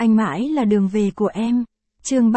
Anh mãi là đường về của em. Chương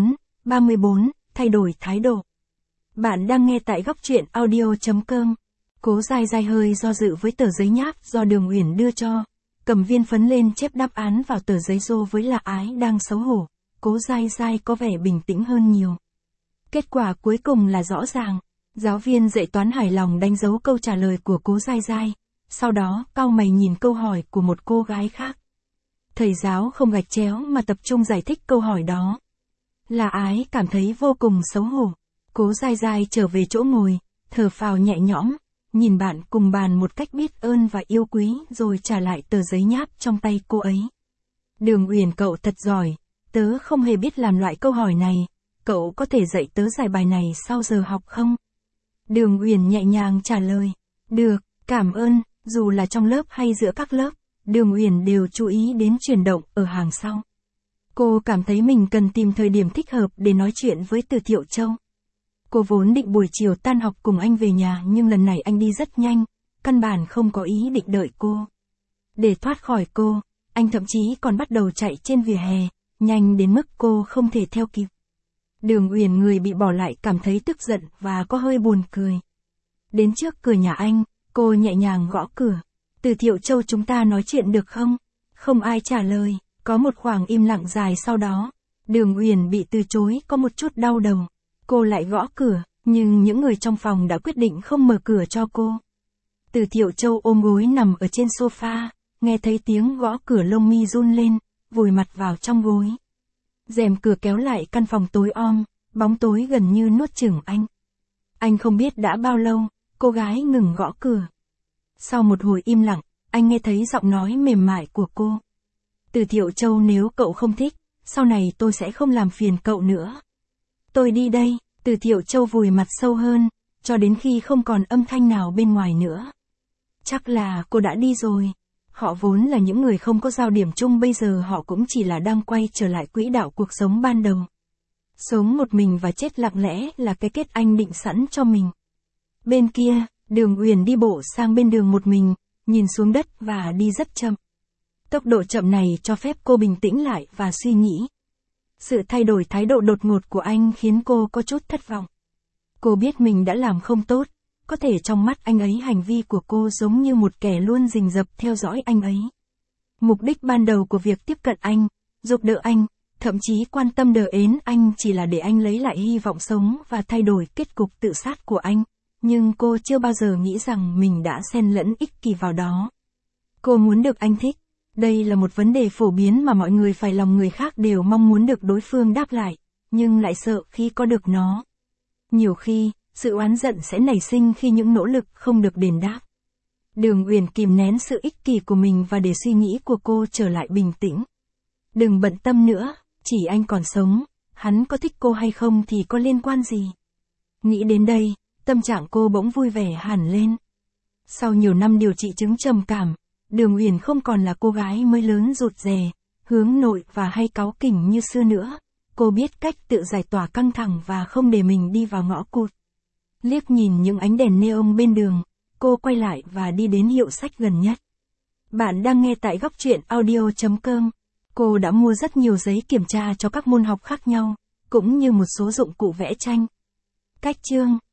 34, thay đổi thái độ. Bạn đang nghe tại góc truyện audio.com. Cố dai dai hơi do dự với tờ giấy nháp do Đường Uyển đưa cho. Cầm viên phấn lên chép đáp án vào tờ giấy rô với Lạ Ái đang xấu hổ. Cố dai dai có vẻ bình tĩnh hơn nhiều. Kết quả cuối cùng là rõ ràng. Giáo viên dạy toán hài lòng đánh dấu câu trả lời của Cố dai dai. Sau đó, cau mày nhìn câu hỏi của một cô gái khác. Thầy giáo không gạch chéo mà tập trung giải thích câu hỏi đó. Lạ Ái cảm thấy vô cùng xấu hổ. Cố dai dai trở về chỗ ngồi, thở phào nhẹ nhõm, nhìn bạn cùng bàn một cách biết ơn và yêu quý rồi trả lại tờ giấy nháp trong tay cô ấy. Đường Uyển, cậu thật giỏi, tớ không hề biết làm loại câu hỏi này, cậu có thể dạy tớ giải bài này sau giờ học không? Đường Uyển nhẹ nhàng trả lời, được, cảm ơn. Dù là trong lớp hay giữa các lớp, Đường Uyển đều chú ý đến chuyển động ở hàng sau. Cô cảm thấy mình cần tìm thời điểm thích hợp để nói chuyện với Từ Thiệu Châu. Cô vốn định buổi chiều tan học cùng anh về nhà nhưng lần này anh đi rất nhanh, căn bản không có ý định đợi cô. Để thoát khỏi cô, anh thậm chí còn bắt đầu chạy trên vỉa hè, nhanh đến mức cô không thể theo kịp. Đường Uyển, người bị bỏ lại, cảm thấy tức giận và có hơi buồn cười. Đến trước cửa nhà anh, cô nhẹ nhàng gõ cửa. Từ Thiệu Châu, chúng ta nói chuyện được không? Không ai trả lời, có một khoảng im lặng dài sau đó. Đường Uyển bị từ chối có một chút đau đầu. Cô lại gõ cửa, nhưng những người trong phòng đã quyết định không mở cửa cho cô. Từ Thiệu Châu ôm gối nằm ở trên sofa, nghe thấy tiếng gõ cửa lông mi run lên, vùi mặt vào trong gối. Rèm cửa kéo lại, căn phòng tối om, bóng tối gần như nuốt chửng anh. Anh không biết đã bao lâu, cô gái ngừng gõ cửa. Sau một hồi im lặng, anh nghe thấy giọng nói mềm mại của cô. Từ Thiệu Châu, nếu cậu không thích, sau này tôi sẽ không làm phiền cậu nữa. Tôi đi đây. Từ Thiệu Châu vùi mặt sâu hơn, cho đến khi không còn âm thanh nào bên ngoài nữa. Chắc là cô đã đi rồi. Họ vốn là những người không có giao điểm chung, bây giờ họ cũng chỉ là đang quay trở lại quỹ đạo cuộc sống ban đầu. Sống một mình và chết lặng lẽ là cái kết anh định sẵn cho mình. Bên kia, Đường Uyển đi bộ sang bên đường một mình, nhìn xuống đất và đi rất chậm. Tốc độ chậm này cho phép cô bình tĩnh lại và suy nghĩ. Sự thay đổi thái độ đột ngột của anh khiến cô có chút thất vọng. Cô biết mình đã làm không tốt, có thể trong mắt anh ấy hành vi của cô giống như một kẻ luôn rình rập theo dõi anh ấy. Mục đích ban đầu của việc tiếp cận anh, giúp đỡ anh, thậm chí quan tâm đờ ến anh chỉ là để anh lấy lại hy vọng sống và thay đổi kết cục tự sát của anh. Nhưng cô chưa bao giờ nghĩ rằng mình đã xen lẫn ích kỷ vào đó. Cô muốn được anh thích. Đây là một vấn đề phổ biến mà mọi người phải lòng người khác đều mong muốn được đối phương đáp lại, nhưng lại sợ khi có được nó. Nhiều khi, sự oán giận sẽ nảy sinh khi những nỗ lực không được đền đáp. Đường Uyển kìm nén sự ích kỷ của mình và để suy nghĩ của cô trở lại bình tĩnh. Đừng bận tâm nữa, chỉ anh còn sống, hắn có thích cô hay không thì có liên quan gì. Nghĩ đến đây, tâm trạng cô bỗng vui vẻ hẳn lên. Sau nhiều năm điều trị chứng trầm cảm, Đường Uyển không còn là cô gái mới lớn rụt rè, hướng nội và hay cáu kỉnh như xưa nữa. Cô biết cách tự giải tỏa căng thẳng và không để mình đi vào ngõ cụt. Liếc nhìn những ánh đèn neon bên đường, cô quay lại và đi đến hiệu sách gần nhất. Bạn đang nghe tại góc truyện audio.com. Cô đã mua rất nhiều giấy kiểm tra cho các môn học khác nhau, cũng như một số dụng cụ vẽ tranh. Cách chương